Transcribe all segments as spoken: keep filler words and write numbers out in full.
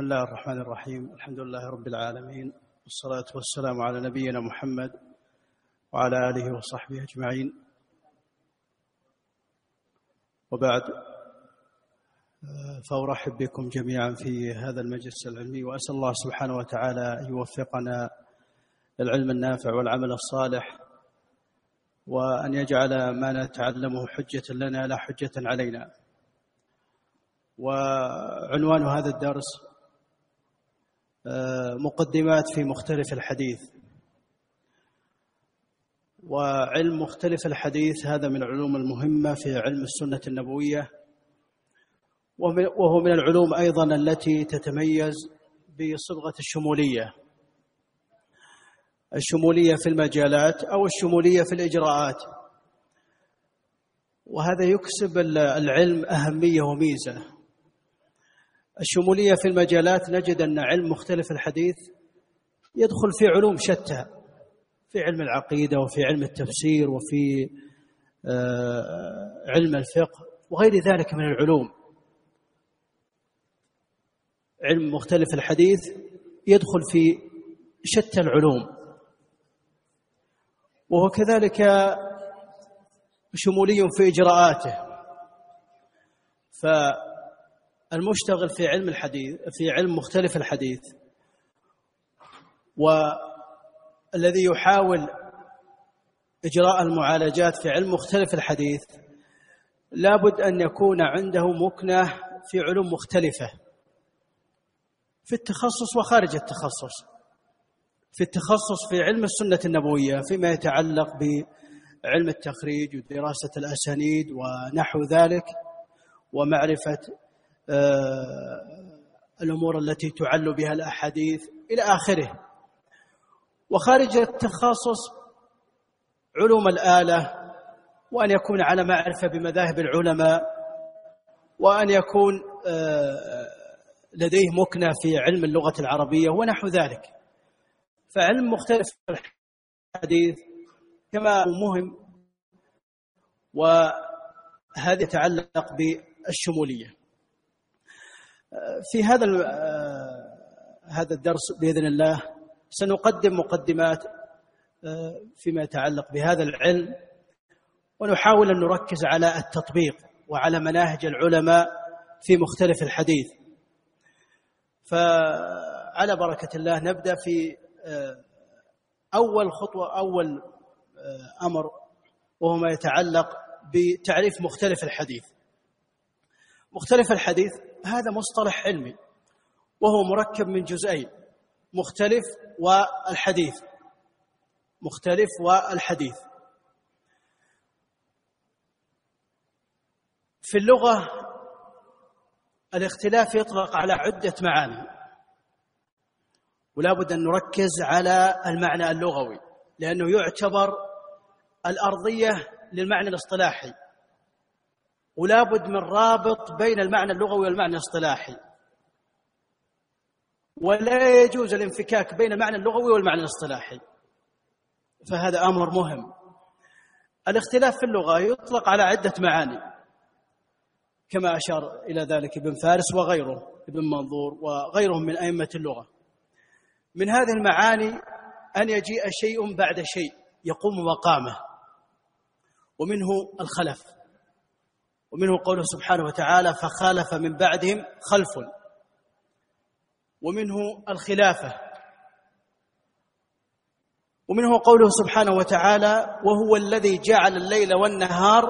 الله الرحمن الرحيم. الحمد لله رب العالمين، والصلاة والسلام على نبينا محمد وعلى آله وصحبه أجمعين، وبعد، فأرحب بكم جميعا في هذا المجلس العلمي، وأسأل الله سبحانه وتعالى أن يوفقنا للعلم النافع والعمل الصالح، وأن يجعل ما نتعلمه حجة لنا لا حجة علينا. وعنوان هذا الدرس مقدمات في مختلف الحديث. وعلم مختلف الحديث هذا من العلوم المهمة في علم السنة النبوية، وهو من العلوم أيضا التي تتميز بصبغة الشمولية الشمولية في المجالات أو الشمولية في الإجراءات، وهذا يكسب العلم أهمية وميزة. الشمولية في المجالات نجد أن علم مختلف الحديث يدخل في علوم شتى، في علم العقيدة وفي علم التفسير وفي علم الفقه وغير ذلك من العلوم. علم مختلف الحديث يدخل في شتى العلوم، وهو كذلك شمولي في إجراءاته. فالمشتغل في علم الحديث في علم مختلف الحديث والذي يحاول إجراء المعالجات في علم مختلف الحديث لابد أن يكون عنده مكنة في علوم مختلفة في التخصص وخارج التخصص. في التخصص في علم السنة النبوية فيما يتعلق بعلم التخريج ودراسة الأسانيد ونحو ذلك، ومعرفة الأمور التي تعل بها الأحاديث إلى آخره. وخارج التخصص علوم الآلة، وأن يكون على معرفة بمذاهب العلماء، وأن يكون لديه مكنة في علم اللغة العربية ونحو ذلك. فعلم مختلف الحديث كما مهم، وهذا يتعلق بالشمولية. في هذا هذا الدرس بإذن الله سنقدم مقدمات فيما يتعلق بهذا العلم، ونحاول أن نركز على التطبيق وعلى مناهج العلماء في مختلف الحديث. فعلى بركة الله نبدأ في أول خطوة أول أمر، وهو ما يتعلق بتعريف مختلف الحديث. مختلف الحديث هذا مصطلح علمي، وهو مركب من جزئين: مختلف والحديث. مختلف والحديث في اللغة الاختلاف يطلق على عدة معاني، ولا بد أن نركز على المعنى اللغوي، لأنه يعتبر الأرضية للمعنى الاصطلاحي، ولا بد من رابط بين المعنى اللغوي والمعنى الاصطلاحي، ولا يجوز الانفكاك بين المعنى اللغوي والمعنى الاصطلاحي. فهذا أمر مهم. الاختلاف في اللغة يطلق على عدة معاني كما أشار إلى ذلك ابن فارس وغيره، ابن منظور وغيرهم من أئمة اللغة. من هذه المعاني أن يجيء شيء بعد شيء يقوم مقامه، ومنه الخلف، ومنه قوله سبحانه وتعالى: فخالف من بعدهم خلف، ومنه الخلافة، ومنه قوله سبحانه وتعالى: وهو الذي جعل الليل والنهار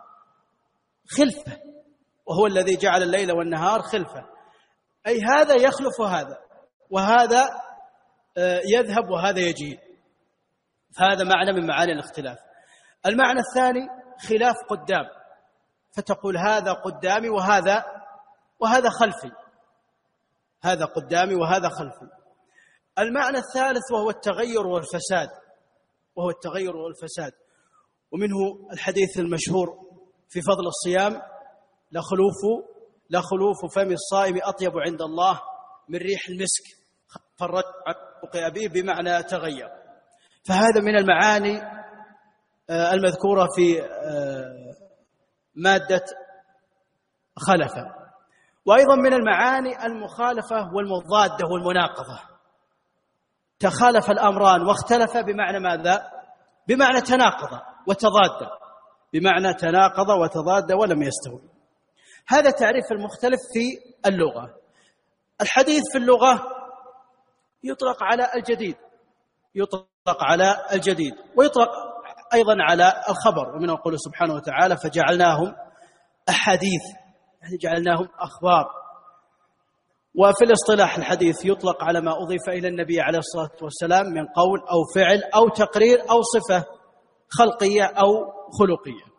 خلفة. وهو الذي جعل الليل والنهار خلفة، أي هذا يخلف هذا، وهذا يذهب وهذا يجيء. فهذا معنى من معاني الاختلاف. المعنى الثاني خلاف قدام، فتقول هذا قدامي وهذا وهذا خلفي، هذا قدامي وهذا خلفي. المعنى الثالث وهو التغير والفساد، وهو التغير والفساد ومنه الحديث المشهور في فضل الصيام: لخلوف لخلوف فم الصائم أطيب عند الله من ريح المسك، فرج عن أبيه، بمعنى تغير. فهذا من المعاني المذكورة في مادة خلفة. وأيضا من المعاني المخالفة والمضادة والمناقضة. تخالف الأمران واختلف بمعنى ماذا؟ بمعنى تناقض وتضاد، بمعنى تناقض وتضاد ولم يستوي. هذا تعريف المختلف في اللغة. الحديث في اللغة يطلق على الجديد، يطلق على الجديد ويطلق أيضا على الخبر، ومن قوله سبحانه وتعالى فجعلناهم أحاديث، يعني جعلناهم أخبار. وفي الاصطلاح الحديث يطلق على ما أضيف إلى النبي عليه الصلاة والسلام من قول أو فعل أو تقرير أو صفة خلقية أو خلقية.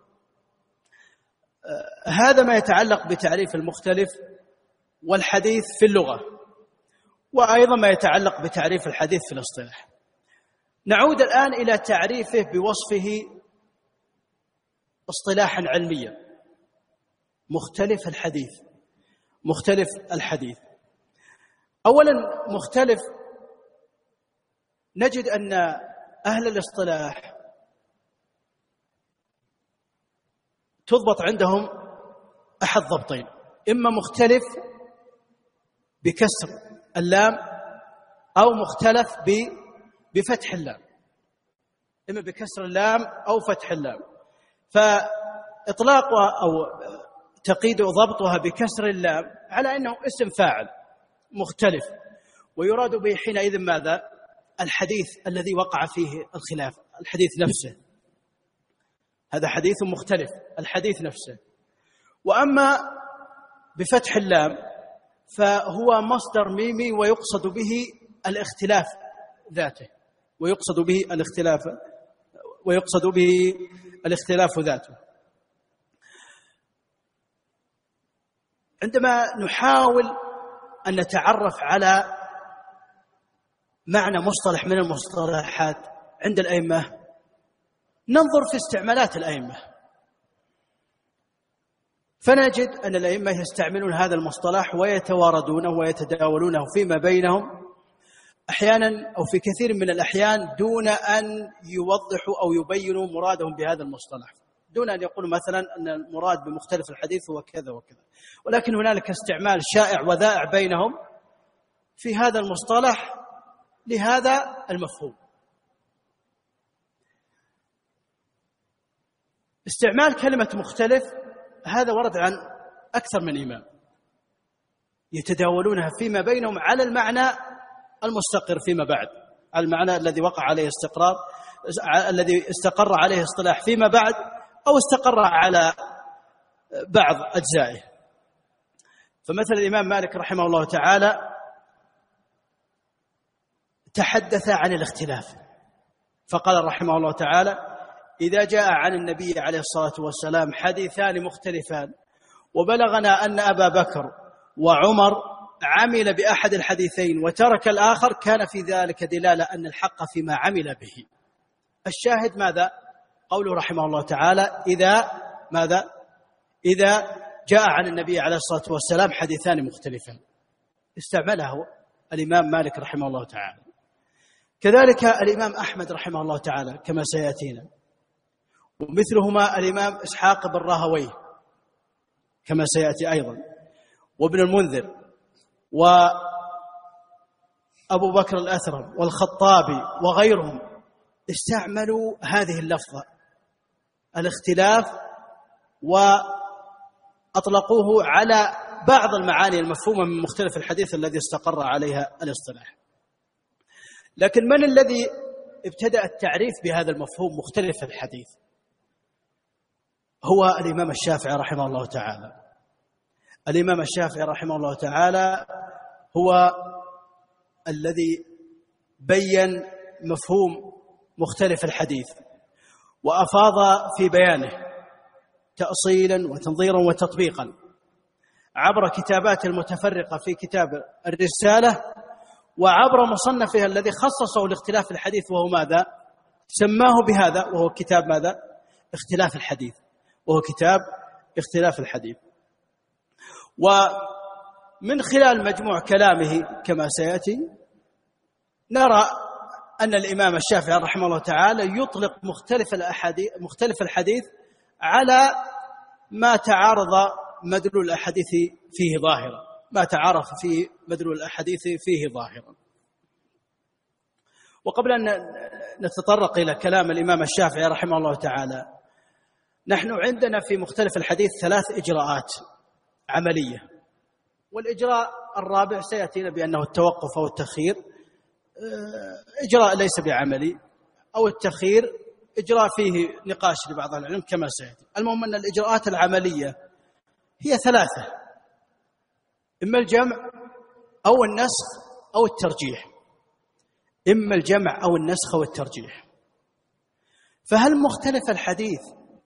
هذا ما يتعلق بتعريف المختلف والحديث في اللغة، وأيضا ما يتعلق بتعريف الحديث في الاصطلاح. نعود الآن إلى تعريفه بوصفه اصطلاحا علميا. مختلف الحديث، مختلف الحديث. أولا مختلف، نجد أن أهل الاصطلاح تضبط عندهم أحد ضبطين: إما مختلف بكسر اللام أو مختلف بفتح اللام، إما بكسر اللام أو فتح اللام. فإطلاقها أو تقييد ضبطها بكسر اللام على أنه اسم فاعل مختلف، ويراد به حينئذ ماذا؟ الحديث الذي وقع فيه الخلاف، الحديث نفسه، هذا حديث مختلف، الحديث نفسه. وأما بفتح اللام فهو مصدر ميمي ويقصد به الاختلاف ذاته، ويقصد به الاختلاف ويقصد به الاختلاف ذاته. عندما نحاول أن نتعرف على معنى مصطلح من المصطلحات عند الأئمة ننظر في استعمالات الأئمة، فنجد أن الأئمة يستعملون هذا المصطلح ويتواردونه ويتداولونه فيما بينهم أحيانا أو في كثير من الأحيان دون أن يوضحوا أو يبينوا مرادهم بهذا المصطلح، دون أن يقولوا مثلا أن المراد بمختلف الحديث هو كذا وكذا، ولكن هنالك استعمال شائع وذائع بينهم في هذا المصطلح لهذا المفهوم. استعمال كلمة مختلف هذا ورد عن أكثر من إمام يتداولونها فيما بينهم على المعنى المستقر فيما بعد، على المعنى الذي وقع عليه استقرار، الذي استقر عليه اصطلاح فيما بعد أو استقر على بعض أجزائه. فمثل الإمام مالك رحمه الله تعالى تحدث عن الاختلاف فقال رحمه الله تعالى: إذا جاء عن النبي عليه الصلاة والسلام حديثان مختلفان وبلغنا أن أبا بكر وعمر عمل بأحد الحديثين وترك الآخر كان في ذلك دلالة أن الحق فيما عمل به. الشاهد ماذا؟ قوله رحمه الله تعالى: إذا ماذا؟ إذا جاء عن النبي عليه الصلاة والسلام حديثان مختلفان، استعمله الإمام مالك رحمه الله تعالى. كذلك الإمام أحمد رحمه الله تعالى كما سيأتينا، ومثلهما الإمام إسحاق بن راهويه كما سيأتي أيضا، وابن المنذر وأبو بكر الأثرم والخطابي وغيرهم استعملوا هذه اللفظة الاختلاف وأطلقوه على بعض المعاني المفهومة من مختلف الحديث الذي استقر عليها الاصطلاح. لكن من الذي ابتدأ التعريف بهذا المفهوم مختلف الحديث؟ هو الإمام الشافعي رحمه الله تعالى. الإمام الشافعي رحمه الله تعالى هو الذي بين مفهوم مختلف الحديث وأفاض في بيانه تأصيلا وتنظيرا وتطبيقا عبر كتاباته المتفرقة في كتاب الرسالة وعبر مصنفه الذي خصصه لاختلاف الحديث، وهو ماذا؟ سماه بهذا، وهو كتاب ماذا؟ اختلاف الحديث، وهو كتاب اختلاف الحديث. ومن خلال مجموع كلامه كما سيأتي نرى أن الإمام الشافعي رحمه الله تعالى يطلق مختلف الأحاديث مختلف الحديث على ما تعارض مدلول الأحاديث فيه ظاهرا، ما تعارف فيه مدلول الأحاديث فيه ظاهرا. وقبل أن نتطرق إلى كلام الإمام الشافعي رحمه الله تعالى، نحن عندنا في مختلف الحديث ثلاث إجراءات عملية، والإجراء الرابع سيأتينا بأنه التوقف أو التخيير، إجراء ليس بعملي، أو التخيير إجراء فيه نقاش لبعض العلم كما سيأتي. المهم أن الإجراءات العملية هي ثلاثة: إما الجمع أو النسخ أو الترجيح. إما الجمع أو النسخ أو الترجيح. فهل مختلف الحديث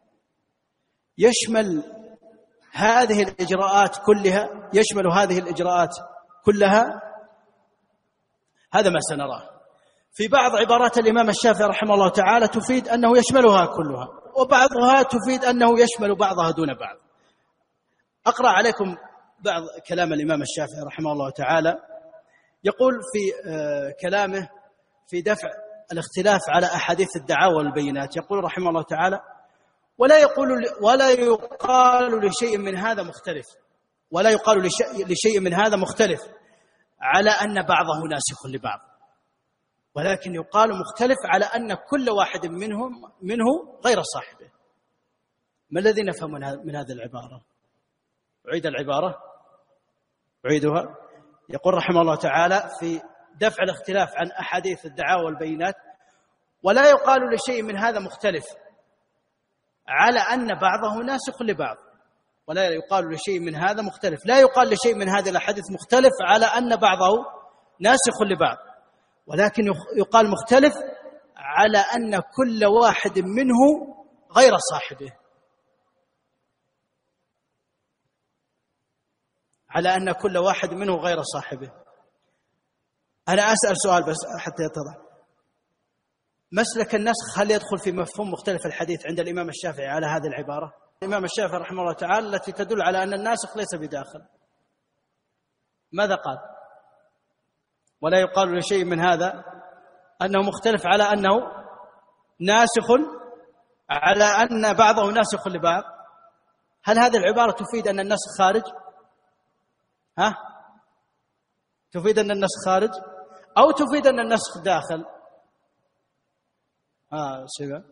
يشمل هذه الإجراءات كلها؟ يشمل هذه الإجراءات كلها؟ هذا ما سنراه. في بعض عبارات الإمام الشافعي رحمه الله تعالى تفيد أنه يشملها كلها، وبعضها تفيد أنه يشمل بعضها دون بعض. أقرأ عليكم بعض كلام الإمام الشافعي رحمه الله تعالى. يقول في كلامه في دفع الاختلاف على أحاديث الدعاوى والبينات، يقول رحمه الله تعالى: ولا يقول ولا يقال لشيء من هذا مختلف ولا يقال لشيء من هذا مختلف على أن بعضه ناسخ لبعض، ولكن يقال مختلف على أن كل واحد منهم منه غير صاحبه. ما الذي نفهم من هذه العبارة؟ أعيد العبارة أعيدها. يقول رحمه الله تعالى في دفع الاختلاف عن أحاديث الدعاوى والبينات: ولا يقال لشيء من هذا مختلف على أن بعضه ناسخ لبعض. ولا يقال لشيء من هذا مختلف، لا يقال لشيء من هذه الأحاديث مختلف على أن بعضه ناسخ لبعض، ولكن يقال مختلف على أن كل واحد منه غير صاحبه. على أن كل واحد منه غير صاحبه. أنا أسأل سؤال بس حتى يتضح: مسلك النسخ هل يدخل في مفهوم مختلف الحديث عند الإمام الشافعي على هذه العبارة؟ الإمام الشافعي رحمه الله تعالى التي تدل على أن الناسخ ليس بداخل، ماذا قال؟ ولا يقال لشيء من هذا أنه مختلف على أنه ناسخ على أن بعضه ناسخ لبعض. هل هذه العبارة تفيد أن النسخ خارج؟ ها؟ تفيد أن النسخ خارج أو تفيد أن النسخ داخل؟ آه سيبا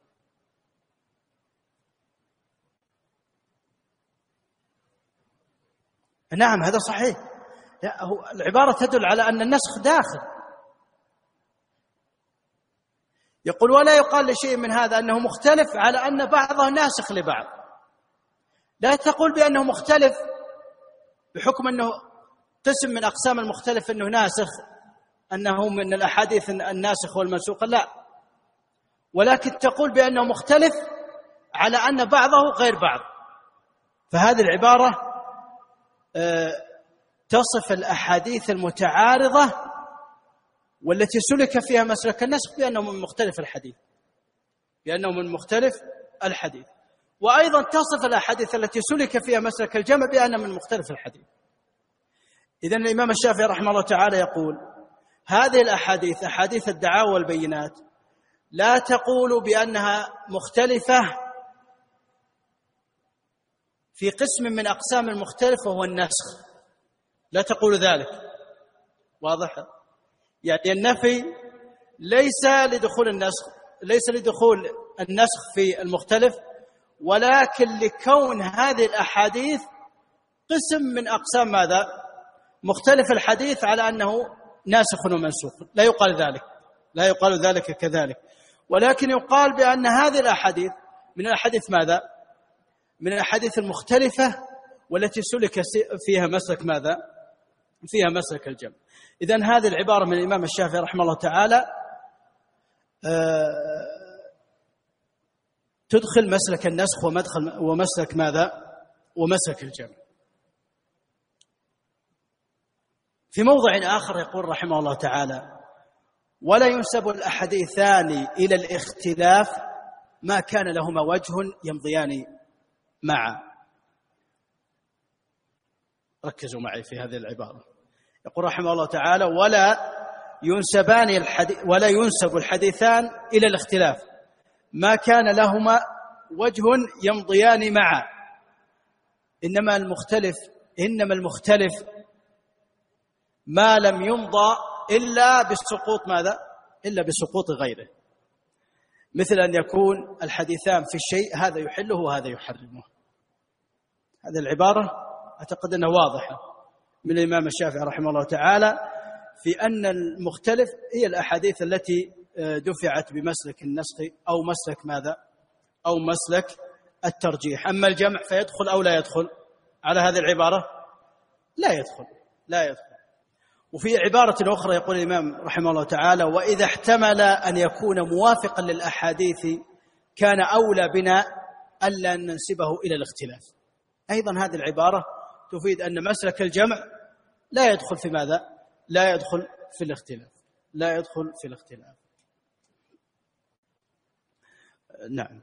نعم هذا صحيح. لا، هو العبارة تدل على أن النسخ داخل. يقول: ولا يقال لشيء من هذا أنه مختلف على أن بعضه ناسخ لبعض. لا تقول بأنه مختلف بحكم أنه قسم من أقسام المختلف أنه ناسخ، أنه من الأحاديث الناسخ والمنسوخ، لا، ولكن تقول بأنه مختلف على أن بعضه غير بعض. فهذه العبارة تصف الأحاديث المتعارضة والتي سلك فيها مسلك النسخ بأنه من مختلف الحديث بأنه من مختلف الحديث وأيضا تصف الأحاديث التي سلك فيها مسلك الجمع بأنه من مختلف الحديث. إذن الإمام الشافعي رحمه الله تعالى يقول: هذه الأحاديث أحاديث الدعاوى والبينات لا تقول بأنها مختلفة في قسم من أقسام المختلف وهو النسخ، لا تقول ذلك. واضح؟ يعني النفي ليس لدخول النسخ ليس لدخول النسخ في المختلف، ولكن لكون هذه الأحاديث قسم من أقسام ماذا؟ مختلف الحديث، على أنه ناسخ ومنسوخ. لا يقال ذلك لا يقال ذلك كذلك، ولكن يقال بأن هذه الأحاديث من الأحاديث ماذا؟ من الأحاديث المختلفة والتي سلك فيها مسلك ماذا؟ فيها مسلك الجمع. إذن هذه العبارة من الإمام الشافعي رحمه الله تعالى تدخل مسلك النسخ ومدخل ومسلك ماذا؟ ومسلك الجمع. في موضع آخر يقول رحمه الله تعالى: ولا ينسب الأحاديثان إلى الاختلاف ما كان لهما وجه يمضيان معا. ركزوا معي في هذه العبارة. يقول رحمه الله تعالى: ولا ينسبان الحديث ولا ينسب الحديثان إلى إنما المختلف إنما المختلف ما لم يمضى إلا بسقوط ماذا؟ إلا بسقوط غيره، مثل أن يكون الحديثان في الشيء هذا يحله وهذا يحرمه. هذه العبارة أعتقد أنها واضحة من الإمام الشافعي رحمه الله تعالى في أن المختلف هي الأحاديث التي دفعت بمسلك النسخ أو مسلك ماذا؟ أو مسلك الترجيح. أما الجمع فيدخل أو لا يدخل على هذه العبارة؟ لا يدخل لا يدخل. وفي عبارة أخرى يقول الإمام رحمه الله تعالى: وإذا احتمل أن يكون موافقا للأحاديث كان أولى بنا ألا ننسبه إلى الاختلاف. أيضا هذه العبارة تفيد أن مسلك الجمع لا يدخل في ماذا؟ لا يدخل في الاختلاف لا يدخل في الاختلاف نعم.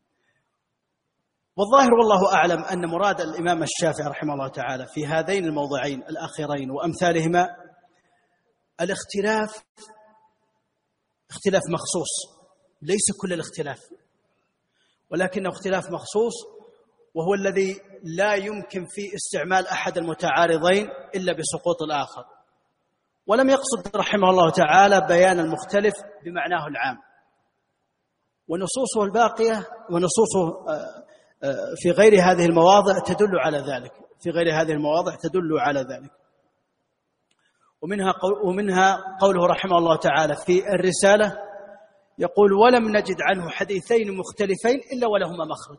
والظاهر والله أعلم أن مراد الإمام الشافعي رحمه الله تعالى في هذين الموضعين الأخيرين وأمثالهما الاختلاف اختلاف مخصوص، ليس كل الاختلاف، ولكنه اختلاف مخصوص، وهو الذي لا يمكن فيه استعمال أحد المتعارضين إلا بسقوط الآخر. ولم يقصد رحمه الله تعالى بيان المختلف بمعناه العام، ونصوصه الباقية ونصوصه في غير هذه المواضع تدل على ذلك في غير هذه المواضع تدل على ذلك ومنها قول ومنها قوله رحمه الله تعالى في الرسالة يقول: ولم نجد عنه حديثين مختلفين إلا ولهما مخرج.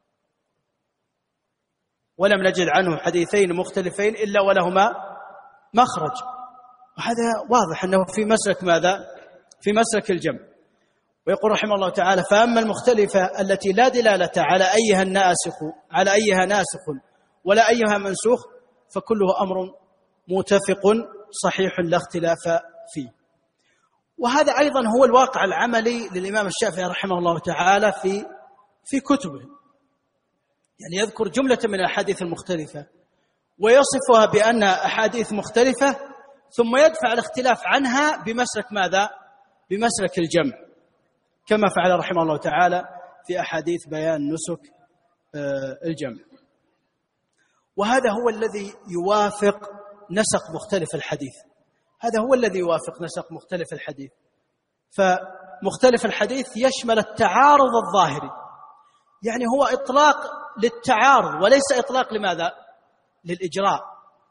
ولم نجد عنه حديثين مختلفين إلا ولهما مخرج. وهذا واضح أنه في مسلك ماذا؟ في مسلك الجمع. ويقول رحمه الله تعالى: فأما المختلفة التي لا دلالة على أيها الناسخ على أيها ناسخ ولا أيها منسوخ فكله أمر متفق صحيح لا اختلاف فيه. وهذا أيضا هو الواقع العملي للإمام الشافعي رحمه الله تعالى في في كتبه، يعني يذكر جملة من الأحاديث المختلفة ويصفها بأنها أحاديث مختلفة، ثم يدفع الاختلاف عنها بمسلك ماذا؟ بمسلك الجمع، كما فعل رحمه الله تعالى في أحاديث بيان نسك الجمع. وهذا هو الذي يوافق نسق مختلف الحديث هذا هو الذي يوافق نسق مختلف الحديث. فمختلف الحديث يشمل التعارض الظاهري، يعني هو إطلاق للتعارض وليس إطلاق لماذا؟ للإجراء.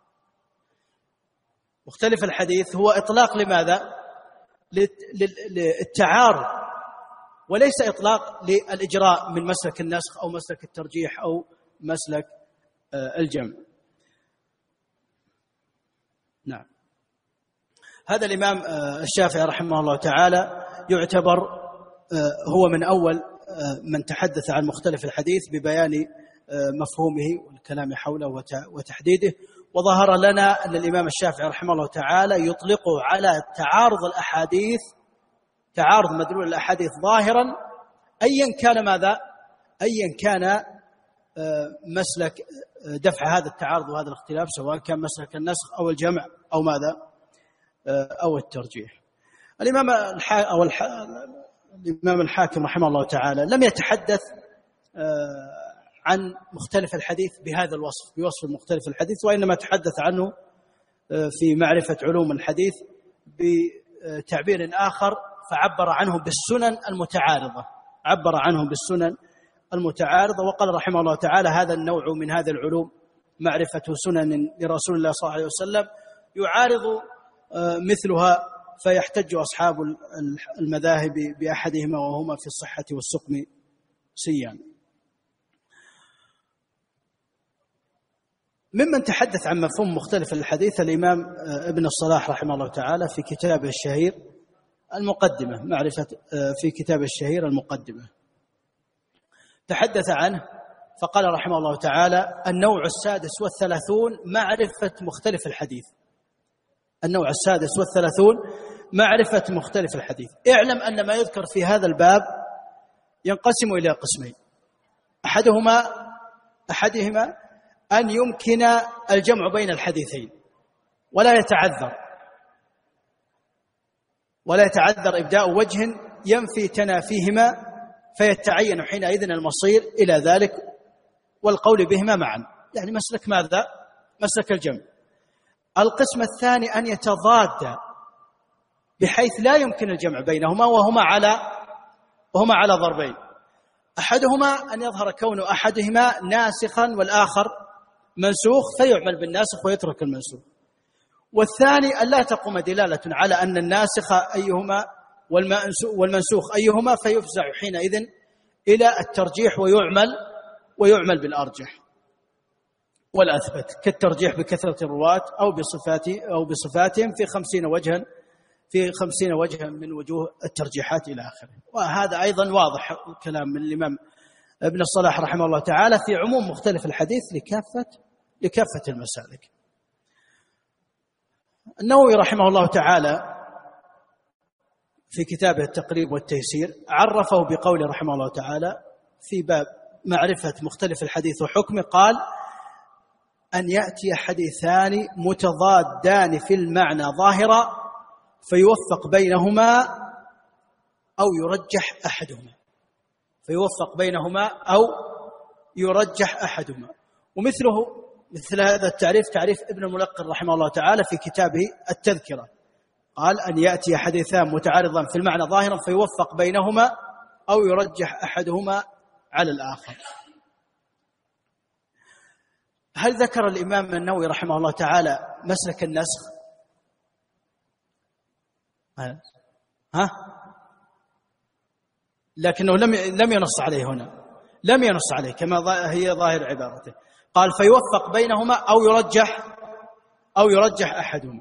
مختلف الحديث هو إطلاق لماذا؟ للتعارض وليس إطلاق للإجراء من مسلك النسخ أو مسلك الترجيح أو مسلك الجمع. نعم. هذا الإمام الشافعي رحمه الله تعالى يعتبر هو من أول من تحدث عن مختلف الحديث ببيان مفهومه والكلام حوله وتحديده. وظهر لنا أن الإمام الشافعي رحمه الله تعالى يطلقه على تعارض الأحاديث تعارض مدلول الأحاديث ظاهرا أيا كان ماذا؟ أيا كان مسلك دفع هذا التعارض وهذا الاختلاف، سواء كان مسلك النسخ أو الجمع أو ماذا؟ أو الترجيح. الإمام أو الإمام الحاكم رحمه الله تعالى لم يتحدث عن مختلف الحديث بهذا الوصف بوصف مختلف الحديث، وإنما تحدث عنه في معرفة علوم الحديث بتعبير آخر، فعبر عنه بالسنن المتعارضة عبر عنه بالسنن المتعارضة وقال رحمه الله تعالى: هذا النوع من هذه العلوم معرفة سنن لرسول الله صلى الله عليه وسلم يعارض مثلها فيحتج أصحاب المذاهب بأحدهما وهما في الصحة والسقم سيان. ممن تحدث عن مفهوم مختلف الحديث الإمام ابن الصلاح رحمه الله تعالى في كتابه الشهير المقدمة معرفة في كتابه الشهير المقدمة تحدث عنه فقال رحمه الله تعالى: النوع السادس والثلاثون معرفة مختلف الحديث النوع السادس والثلاثون معرفة مختلف الحديث. اعلم أن ما يذكر في هذا الباب ينقسم إلى قسمين: أحدهما أحدهما أن يمكن الجمع بين الحديثين ولا يتعذر ولا يتعذر إبداء وجه ينفي تنافيهما، فيتعين حينئذ المصير إلى ذلك والقول بهما معا. يعني مسلك ماذا؟ مسلك الجمع. القسم الثاني أن يتضاد بحيث لا يمكن الجمع بينهما وهما على وهما على ضربين. أحدهما أن يظهر كون أحدهما ناسخا والآخر منسوخ فيعمل بالناسخ ويترك المنسوخ. والثاني أن لا تقوم دلالة على أن الناسخ أيهما والمنسوخ أيهما فيفزع حينئذ إلى الترجيح ويعمل ويعمل بالأرجح والأثبت، كالترجيح بكثرة الرواة أو بصفات أو بصفاتهم في خمسين وجها في خمسين وجها من وجوه الترجيحات إلى آخره. وهذا أيضا واضح الكلام من الإمام ابن الصلاح رحمه الله تعالى في عموم مختلف الحديث لكافة لكافة المسالك. النووي رحمه الله تعالى في كتابه التقريب والتيسير عرفه بقوله رحمه الله تعالى في باب معرفة مختلف الحديث وحكمه، قال: أن يأتي حديثان متضادان في المعنى ظاهرا فيوفق بينهما أو يرجح أحدهما فيوفق بينهما أو يرجح أحدهما. ومثله مثل هذا التعريف تعريف ابن الملقن رحمه الله تعالى في كتابه التذكرة، قال: أن يأتي حديثان متعارضان في المعنى ظاهرا فيوفق بينهما أو يرجح أحدهما على الآخر. هل ذكر الإمام النووي رحمه الله تعالى مسلك النسخ؟ ها؟ لكنه لم لم ينص عليه هنا، لم ينص عليه كما هي ظاهر عبارته. قال: فيوفق بينهما أو يرجح أو يرجح أحدهما.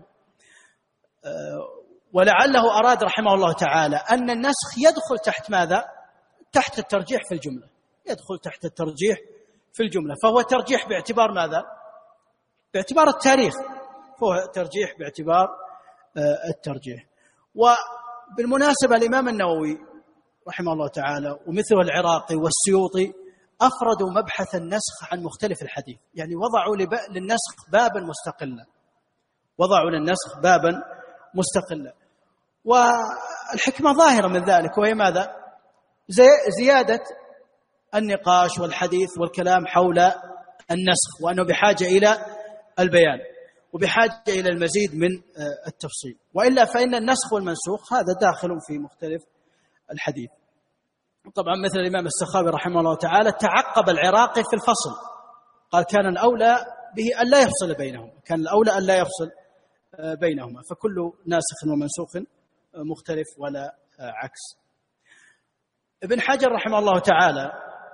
ولعله أراد رحمه الله تعالى أن النسخ يدخل تحت ماذا؟ تحت الترجيح في الجملة، يدخل تحت الترجيح في الجملة، فهو ترجيح باعتبار ماذا؟ باعتبار التاريخ، فهو ترجيح باعتبار الترجيح. وبالمناسبة الإمام النووي رحمه الله تعالى ومثله العراقي والسيوطي أفردوا مبحث النسخ عن مختلف الحديث، يعني وضعوا للنسخ بابا مستقلا وضعوا للنسخ بابا مستقلا. والحكمة ظاهرة من ذلك، وهي ماذا؟ زيادة النقاش والحديث والكلام حول النسخ، وأنه بحاجة إلى البيان وبحاجة إلى المزيد من التفصيل، وإلا فإن النسخ والمنسوخ هذا داخل في مختلف الحديث. طبعا مثل الإمام السخاوي رحمه الله تعالى تعقب العراقي في الفصل، قال: كان الأولى به أن لا يفصل بينهما كان الأولى أن لا يفصل بينهما فكل ناسخ ومنسوخ مختلف ولا عكس. ابن حجر رحمه الله تعالى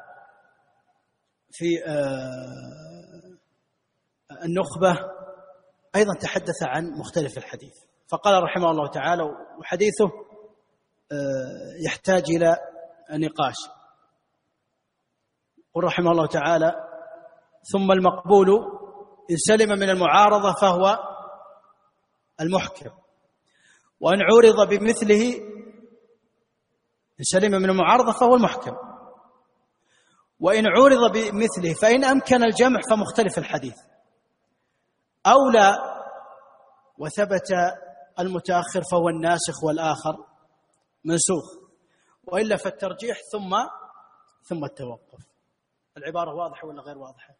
في النخبة أيضا تحدث عن مختلف الحديث، فقال رحمه الله تعالى: وحديثه يحتاج إلى نقاش. قل رحمه الله تعالى: ثم المقبول إن سلم من المعارضة فهو المحكم، وأن عورض بمثله إن سلم من المعارضة فهو المحكم، وإن عورض بمثله فإن أمكن الجمع فمختلف الحديث أولى، وثبت المتأخر فهو الناسخ والآخر منسوخ، وإلا فالترجيح ثم ثم التوقف. العبارة واضحة ولا غير واضحة؟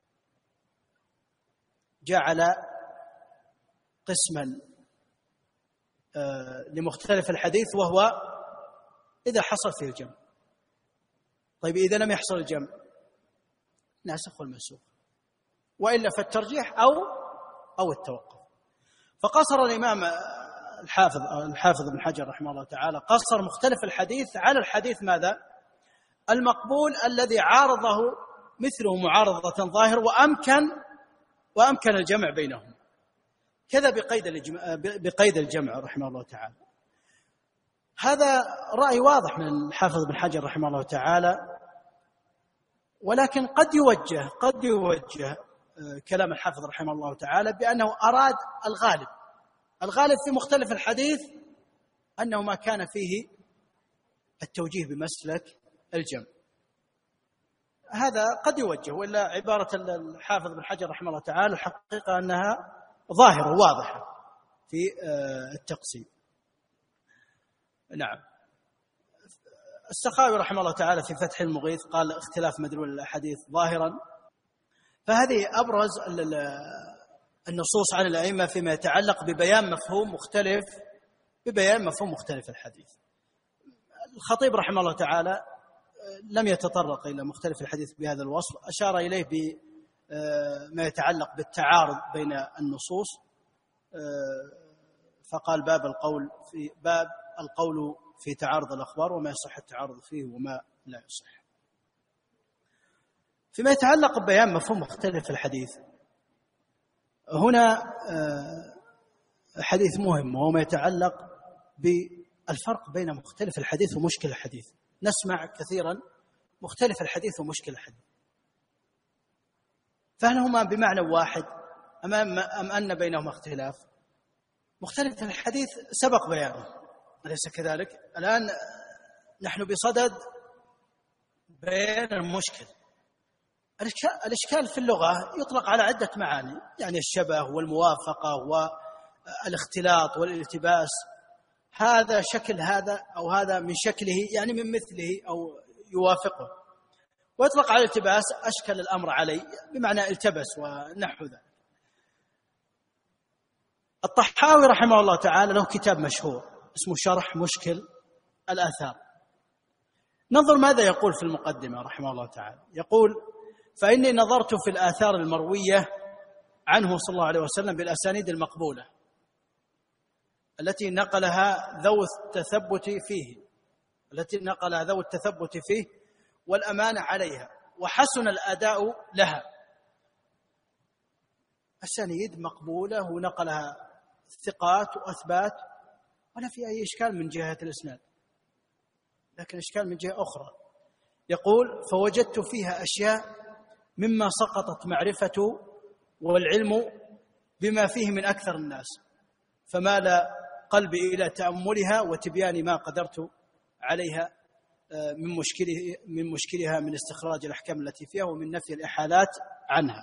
جعل قسما لمختلف الحديث وهو إذا حصل فيه الجمع. طيب إذا لم يحصل الجمع ناسخ والمنسوخ، وإلا فالترجيح أو أو التوقف. فقصر الإمام الحافظ الحافظ ابن حجر رحمه الله تعالى قصر مختلف الحديث على الحديث ماذا؟ المقبول الذي عارضه مثله معارضة ظاهر وأمكن وأمكن الجمع بينهم، كذا بقيد الجمع بقيد الجمع رحمه الله تعالى. هذا رأي واضح من الحافظ ابن حجر رحمه الله تعالى، ولكن قد يوجه قد يوجه كلام الحافظ رحمه الله تعالى بأنه أراد الغالب الغالب في مختلف الحديث أنه ما كان فيه التوجيه بمسلك الجمع. هذا قد يوجه، وإلا عبارة الحافظ ابن حجر رحمه الله تعالى الحقيقة أنها ظاهرة واضحة في التقسيم. نعم. السخاوي رحمه الله تعالى في فتح المغيث قال: اختلاف مدلول الأحاديث ظاهرا، فهذه أبرز النصوص عن الأئمة فيما يتعلق ببيان مفهوم مختلف ببيان مفهوم مختلف الحديث. الخطيب رحمه الله تعالى لم يتطرق إلى مختلف الحديث بهذا الوصف، أشار إليه بما يتعلق بالتعارض بين النصوص، فقال باب القول في باب القول في تعارض الأخبار وما يصح التعارض فيه وما لا يصح. فيما يتعلق ببيان مفهوم مختلف الحديث، هنا حديث مهم وهو ما يتعلق بالفرق بين مختلف الحديث ومشكل الحديث. نسمع كثيرا مختلف الحديث ومشكل الحديث، فهل هما بمعنى واحد أم أم أن بينهما اختلاف؟ مختلف الحديث سبق بيانه، أليس كذلك؟ الآن نحن بصدد بيان المشكل. الإشكال في اللغة يطلق على عدة معاني، يعني الشبه والموافقة والاختلاط والالتباس، هذا شكل هذا أو هذا من شكله يعني من مثله أو يوافقه. ويطلق على الالتباس أشكل الأمر عليه بمعنى التبس ونحو ذلك. الطحاوي رحمه الله تعالى له كتاب مشهور اسمه شرح مشكل الآثار. ننظر ماذا يقول في المقدمة رحمه الله تعالى. يقول: فإني نظرت في الآثار المروية عنه صلى الله عليه وسلم بالأسانيد المقبولة التي نقلها ذو التثبت فيه التي نقلها ذو التثبت فيه والأمانة عليها وحسن الأداء لها. أسانيد مقبولة ونقلها ثقات وأثبات، ولا في أي إشكال من جهة الإسناد، لكن إشكال من جهة أخرى. يقول: فوجدت فيها أشياء مما سقطت معرفة والعلم بما فيه من أكثر الناس، فمال قلبي إلى تأملها وتبيان ما قدرت عليها من مشكله من مشكلها من استخراج الأحكام التي فيها ومن نفي الإحالات عنها.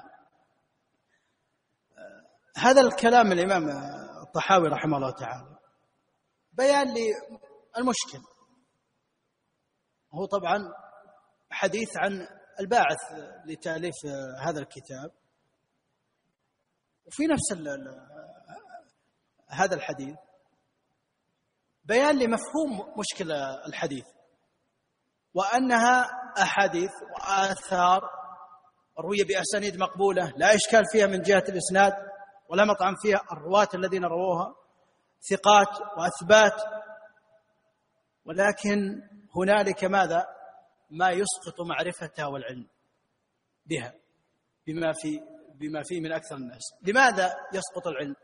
هذا الكلام الإمام الطحاوي رحمه الله تعالى بيان للمشكل. هو طبعا حديث عن الباعث لتأليف هذا الكتاب، وفي نفس هذا الحديث بيان لمفهوم مشكل الحديث، وأنها أحاديث وآثار روية بأسانيد مقبولة لا إشكال فيها من جهة الإسناد ولا مطعم فيها، الرواة الذين رووها ثقات وأثبات، ولكن هنالك ماذا؟ ما يسقط معرفتها والعلم بها بما في بما فيه من أكثر الناس. لماذا يسقط العلم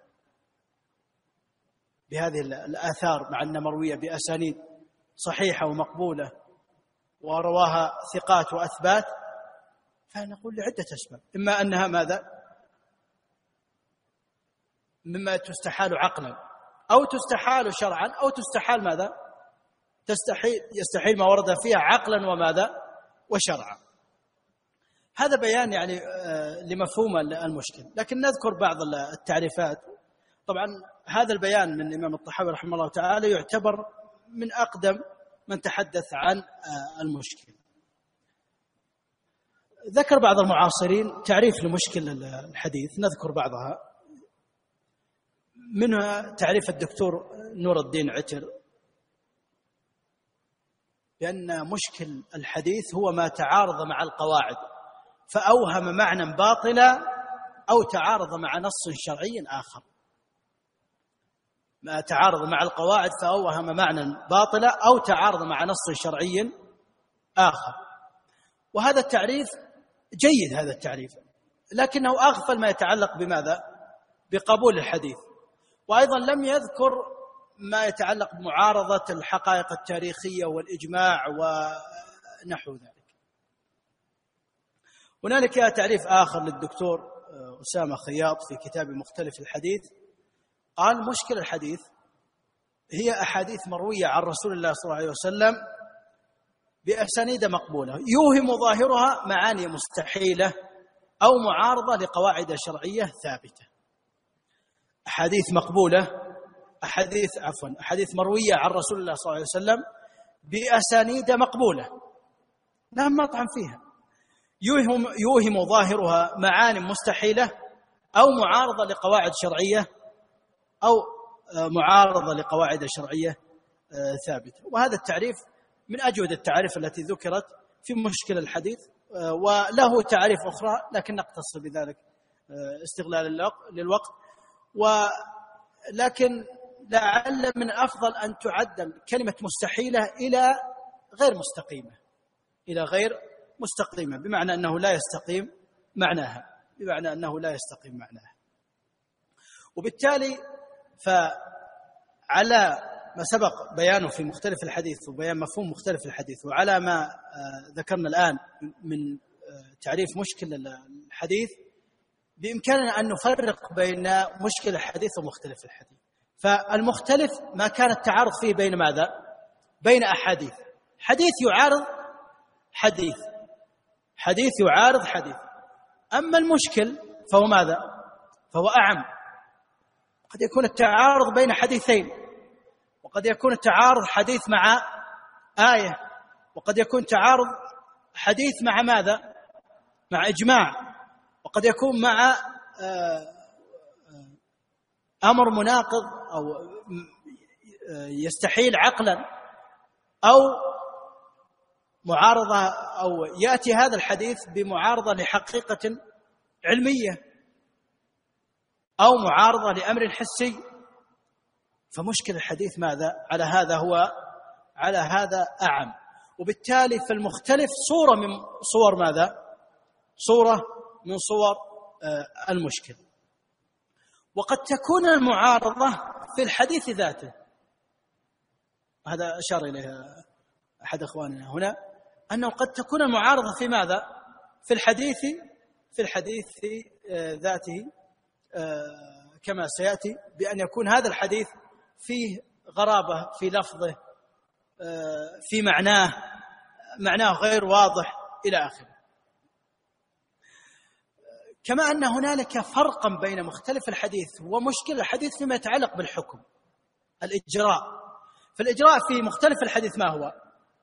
بهذه الآثار مع أنها مروية بأسانيد صحيحة ومقبولة ورواها ثقات وأثبات؟ فنقول لعدة أسباب: إما أنها ماذا؟ مما تستحال عقلا أو تستحال شرعا أو تستحال ماذا؟ تستحيل يستحيل ما ورد فيها عقلا وماذا؟ وشرعا. هذا بيان يعني لمفهوم المشكل. لكن نذكر بعض التعريفات. طبعا هذا البيان من الإمام الطحاوي رحمه الله تعالى يعتبر من أقدم من تحدث عن المشكل. ذكر بعض المعاصرين تعريف لمشكل الحديث، نذكر بعضها. منها تعريف الدكتور نور الدين عتر بأن مشكل الحديث هو ما تعارض مع القواعد فأوهم معنى باطلا أو تعارض مع نص شرعي آخر. ما تعارض مع القواعد فأوهم معنى باطلا أو تعارض مع نص شرعي آخر. وهذا التعريف جيد، هذا التعريف، لكنه أغفل ما يتعلق بماذا؟ بقبول الحديث. وأيضا لم يذكر ما يتعلق بمعارضة الحقائق التاريخية والإجماع ونحو ذلك. هنالك تعريف آخر للدكتور أسامة خياط في كتاب مختلف الحديث، قال: مشكل الحديث هي أحاديث مروية عن رسول الله صلى الله عليه وسلم بأسانيد مقبولة يوهم ظاهرها معاني مستحيلة أو معارضة لقواعد شرعية ثابتة. أحاديث مقبولة أحاديث عفوا أحاديث مروية عن رسول الله صلى الله عليه وسلم بأسانيد مقبولة لا مطعم فيها، يوهم, يوهم ظاهرها معاني مستحيلة أو معارضة لقواعد شرعية أو معارضة لقواعد شرعية ثابتة. وهذا التعريف من أجود التعريف التي ذكرت في مشكل الحديث، وله تعريف أخرى لكن نقتصر بذلك استغلال للوقت. ولكن لعل من الأفضل أن تعدل كلمة مستحيلة إلى غير مستقيمة، إلى غير مستقيمة بمعنى أنه لا يستقيم معناها، بمعنى أنه لا يستقيم معناها. وبالتالي فعلى ما سبق بيانه في مختلف الحديث وبيان مفهوم مختلف الحديث، وعلى ما ذكرنا الآن من تعريف مشكل الحديث، بإمكاننا أن نفرق بين مشكل الحديث ومختلف الحديث. فالمختلف ما كان التعارض فيه بين ماذا؟ بين أحاديث، حديث يعارض حديث، حديث يعارض حديث. أما المشكل فهو ماذا؟ فهو أعم، قد يكون التعارض بين حديثين، وقد يكون التعارض حديث مع آية، وقد يكون تعارض حديث مع ماذا؟ مع إجماع، وقد يكون مع أمر مناقض أو يستحيل عقلا، أو معارضة، أو يأتي هذا الحديث بمعارضة لحقيقة علمية أو معارضة لأمر حسي. فمشكل الحديث ماذا؟ على هذا هو على هذا أعم. وبالتالي فالمختلف صورة من صور ماذا؟ صورة من صور المشكل. وقد تكون المعارضة في الحديث ذاته، هذا أشار إليه أحد أخواننا هنا، أنه قد تكون المعارضة في ماذا؟ في الحديث في الحديث ذاته، كما سيأتي بأن يكون هذا الحديث فيه غرابة في لفظه، في معناه معناه غير واضح إلى آخره. كما أن هنالك فرقا بين مختلف الحديث ومشكل الحديث فيما يتعلق بالحكم، الإجراء. فالإجراء في مختلف الحديث ما هو؟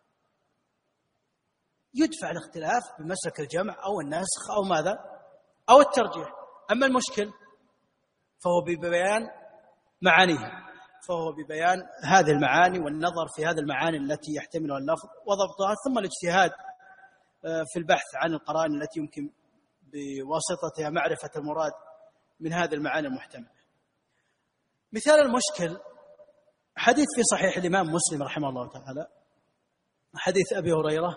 يدفع الاختلاف بمسلك الجمع أو النسخ أو ماذا؟ أو الترجيح. أما المشكل فهو ببيان معانيه، فهو ببيان هذه المعاني والنظر في هذه المعاني التي يحتملها اللفظ وضبطها، ثم الاجتهاد في البحث عن القرائن التي يمكن بواسطتها معرفة المراد من هذه المعاني المحتملة. مثال المشكل حديث في صحيح الإمام مسلم رحمه الله تعالى، حديث أبي هريرة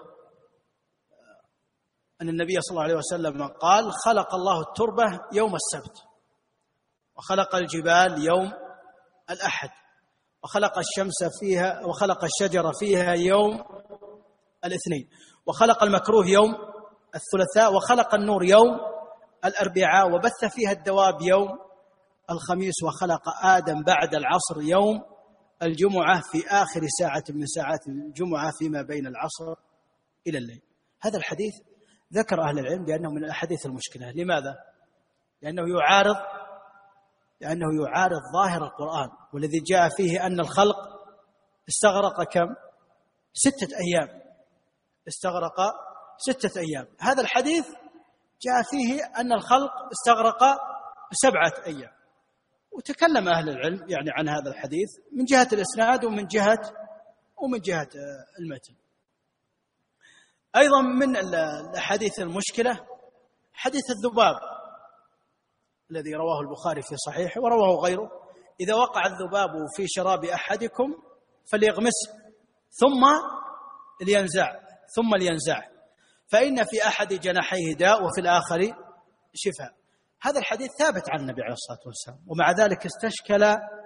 أن النبي صلى الله عليه وسلم قال: خلق الله التربة يوم السبت، وخلق الجبال يوم الأحد، وخلق الشمس فيها وخلق الشجر فيها يوم الاثنين، وخلق المكروه يوم الثلاثاء، وخلق النور يوم الأربعاء، وبث فيها الدواب يوم الخميس، وخلق آدم بعد العصر يوم الجمعة في آخر ساعة من ساعات الجمعة فيما بين العصر إلى الليل. هذا الحديث ذكر أهل العلم بأنه من الأحاديث المشكلة. لماذا؟ لأنه يعارض لأنه يعارض ظاهر القرآن، والذي جاء فيه أن الخلق استغرق كم؟ ستة أيام، استغرق ستة أيام. هذا الحديث جاء فيه أن الخلق استغرق سبعة أيام. وتكلم أهل العلم يعني عن هذا الحديث من جهة الإسناد ومن جهة ومن جهة المتن. أيضا من الأحاديث المشكلة حديث الذباب الذي رواه البخاري في صحيحه ورواه غيره: إذا وقع الذباب في شراب أحدكم فليغمسه ثم لينزع ثم لينزع فإن في أحد جناحيه داء وفي الآخر شفاء. هذا الحديث ثابت عن النبي عليه الصلاة والسلام، ومع ذلك استشكل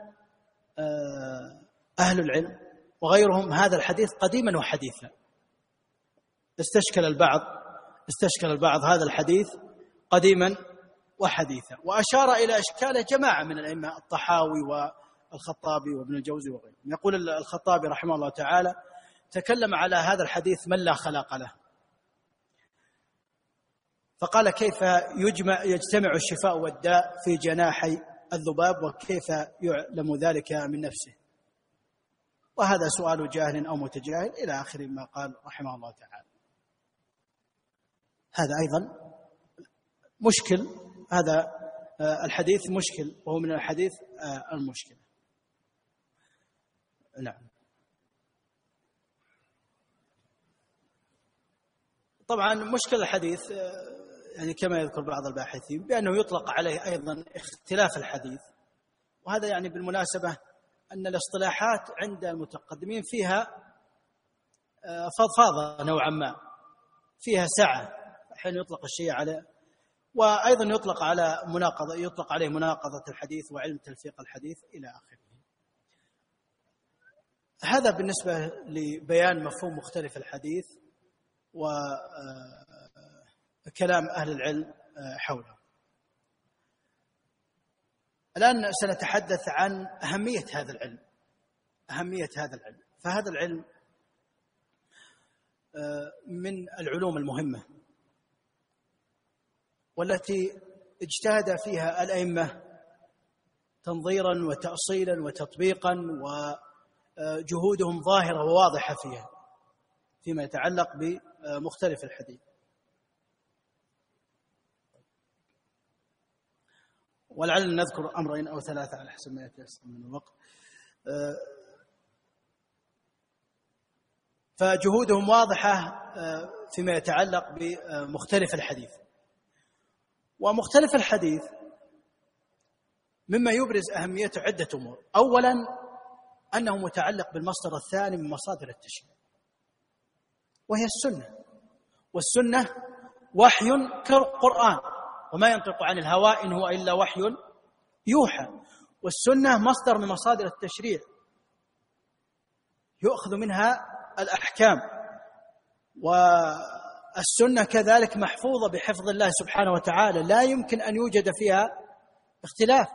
أهل العلم وغيرهم هذا الحديث قديما وحديثا. استشكل البعض استشكل البعض هذا الحديث قديما وحديثا، وأشار إلى إشكاله جماعة من الأئمة: الطحاوي والخطابي وابن الجوزي وغيرهم. يقول الخطابي رحمه الله تعالى: تكلم على هذا الحديث من لا خلاق له، فقال: كيف يجمع يجتمع الشفاء والداء في جناحي الذباب، وكيف يعلم ذلك من نفسه؟ وهذا سؤال جاهل أو متجاهل إلى آخر ما قال رحمه الله تعالى. هذا أيضا مشكل، هذا الحديث مشكل، وهو من الحديث المشكلة. نعم. طبعا مشكل الحديث يعني كما يذكر بعض الباحثين بأنه يطلق عليه أيضا اختلاف الحديث، وهذا يعني بالمناسبة أن الاصطلاحات عند المتقدمين فيها فضفاضة نوعا ما، فيها سعة، حين يطلق الشيء على، وأيضا يطلق على مناقضة، يطلق عليه مناقضة الحديث وعلم تلفيق الحديث إلى آخره. هذا بالنسبة لبيان مفهوم مختلف الحديث وكلام أهل العلم حوله. الآن سنتحدث عن أهمية هذا العلم، أهمية هذا العلم. فهذا العلم من العلوم المهمة والتي اجتهد فيها الأئمة تنظيرا وتأصيلا وتطبيقا، وجهودهم ظاهرة وواضحة فيها فيما يتعلق بمختلف الحديث. ولعلنا نذكر أمرين أو ثلاثة على حسب ما يتيسر من الوقت. فجهودهم واضحة فيما يتعلق بمختلف الحديث. ومختلف الحديث مما يبرز أهميته عدة أمور. أولا أنه متعلق بالمصدر الثاني من مصادر التشريع، وهي السنة. والسنة وحي كالقرآن، وما ينطق عن الهوى إن هو إلا وحي يوحى. والسنة مصدر من مصادر التشريع يؤخذ منها الأحكام، والسنة كذلك محفوظة بحفظ الله سبحانه وتعالى، لا يمكن أن يوجد فيها اختلاف.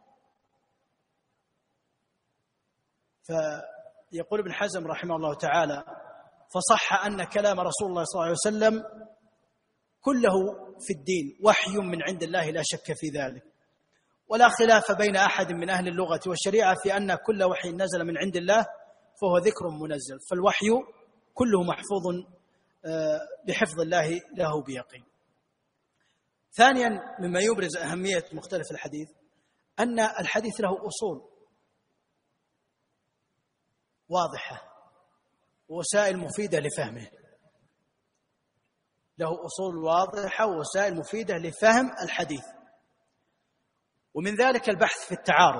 فيقول ابن حزم رحمه الله تعالى: فصح أن كلام رسول الله صلى الله عليه وسلم كله في الدين وحي من عند الله لا شك في ذلك، ولا خلاف بين أحد من أهل اللغة والشريعة في أن كل وحي نزل من عند الله فهو ذكر منزل، فالوحي كله محفوظ بحفظ الله له بيقين. ثانيا مما يبرز أهمية مختلف الحديث أن الحديث له أصول واضحة ووسائل مفيدة لفهمه، له أصول واضحة ووسائل مفيدة لفهم الحديث. ومن ذلك البحث في التعارض.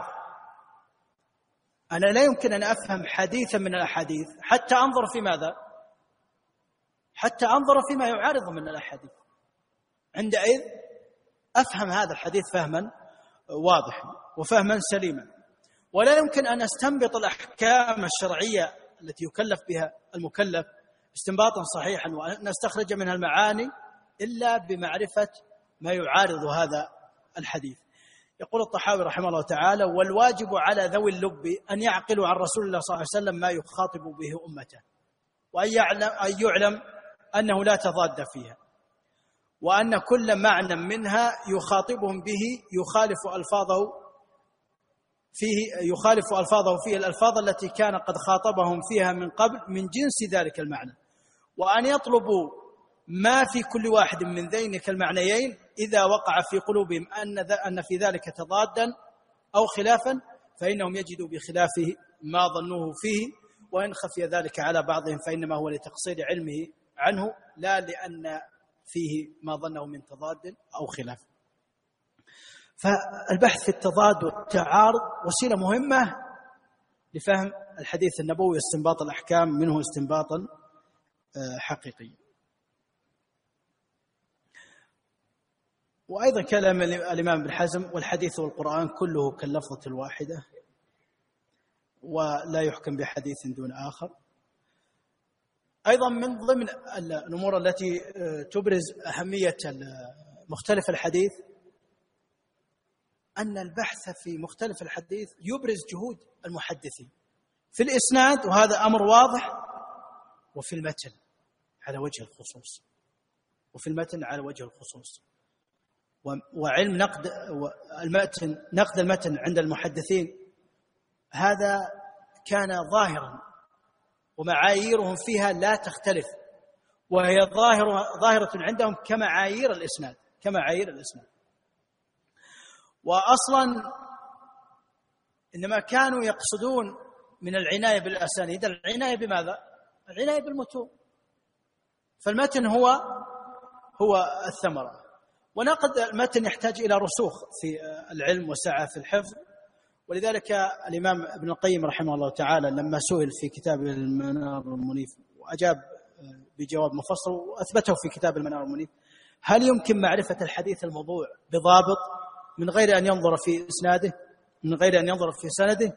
أنا لا يمكن أن أفهم حديثا من الأحاديث حتى أنظر في ماذا؟ حتى أنظر فيما يعارض من الأحاديث، عندئذ أفهم هذا الحديث فهما واضحا وفهما سليما. ولا يمكن أن أستنبط الأحكام الشرعية التي يكلف بها المكلف استنباطا صحيحا وأن نستخرج منها المعاني إلا بمعرفة ما يعارض هذا الحديث. يقول الطحاوي رحمه الله تعالى: والواجب على ذوي اللب أن يعقلوا عن رسول الله صلى الله عليه وسلم ما يخاطب به أمته، وأن يعلم, أن يعلم أنه لا تضاد فيها، وأن كل معنى منها يخاطبهم به يخالف ألفاظه فيه يخالف ألفاظه فيه الألفاظ التي كان قد خاطبهم فيها من قبل من جنس ذلك المعنى، وأن يطلبوا ما في كل واحد من ذينك المعنيين إذا وقع في قلوبهم أن أن في ذلك تضادا أو خلافا فإنهم يجدوا بخلافه ما ظنوه فيه، وإن خفي ذلك على بعضهم فإنما هو لتقصير علمه عنه لا لأن فيه ما ظنه من تضاد أو خلاف. فالبحث في التضاد والتعارض وسيلة مهمة لفهم الحديث النبوي واستنباط الأحكام منه استنباطا حقيقيا. وأيضا كلام الإمام ابن حزم: والحديث والقرآن كله كاللفظة الواحدة ولا يحكم بحديث دون آخر. أيضا من ضمن الأمور التي تبرز أهمية مختلف الحديث أن البحث في مختلف الحديث يبرز جهود المحدثين في الإسناد، وهذا أمر واضح، وفي المتن على وجه الخصوص وفي المتن على وجه الخصوص. وعلم نقد المتن نقد المتن عند المحدثين هذا كان ظاهرا، ومعاييرهم فيها لا تختلف، وهي ظاهرة ظاهرة عندهم كمعايير الإسناد كمعايير الإسناد. وأصلا إنما كانوا يقصدون من العناية بالأسانيد العناية بماذا؟ العناية بالمتون، فالمتن هو هو الثمرة. ونقد المتن يحتاج إلى رسوخ في العلم وسعة في الحفظ، ولذلك الإمام ابن القيم رحمه الله تعالى لما سئل في كتاب المنار المنيف وأجاب بجواب مفصل وأثبته في كتاب المنار المنيف: هل يمكن معرفة الحديث الموضوع بضابط من غير أن ينظر في إسناده، من غير أن ينظر في سنده؟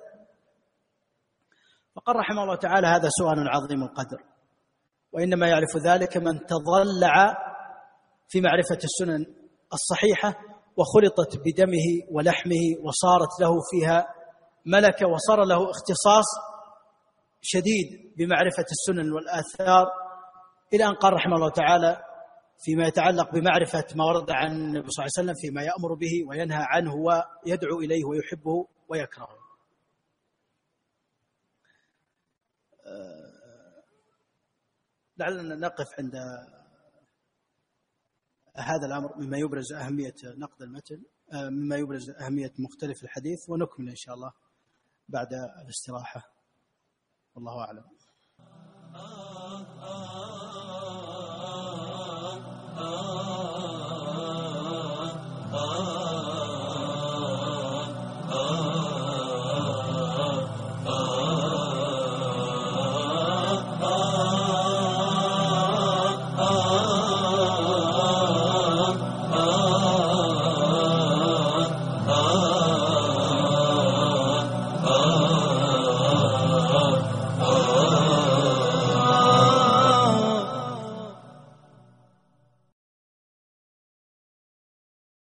فقال رحمه الله تعالى: هذا سؤال عظيم القدر، وإنما يعرف ذلك من تضلع في معرفة السنن الصحيحة وخلطت بدمه ولحمه وصارت له فيها ملكة وصار له اختصاص شديد بمعرفة السنن والآثار، إلى أن قال رحمه الله تعالى فيما يتعلق بمعرفة ما ورد عن النبي صلى الله عليه وسلم فيما يأمر به وينهى عنه ويدعو إليه ويحبه ويكرهه. لعلنا نقف عند هذا الأمر مما يبرز أهمية نقد المتن، مما يبرز أهمية مختلف الحديث، ونكمل إن شاء الله بعد الاستراحة. والله أعلم.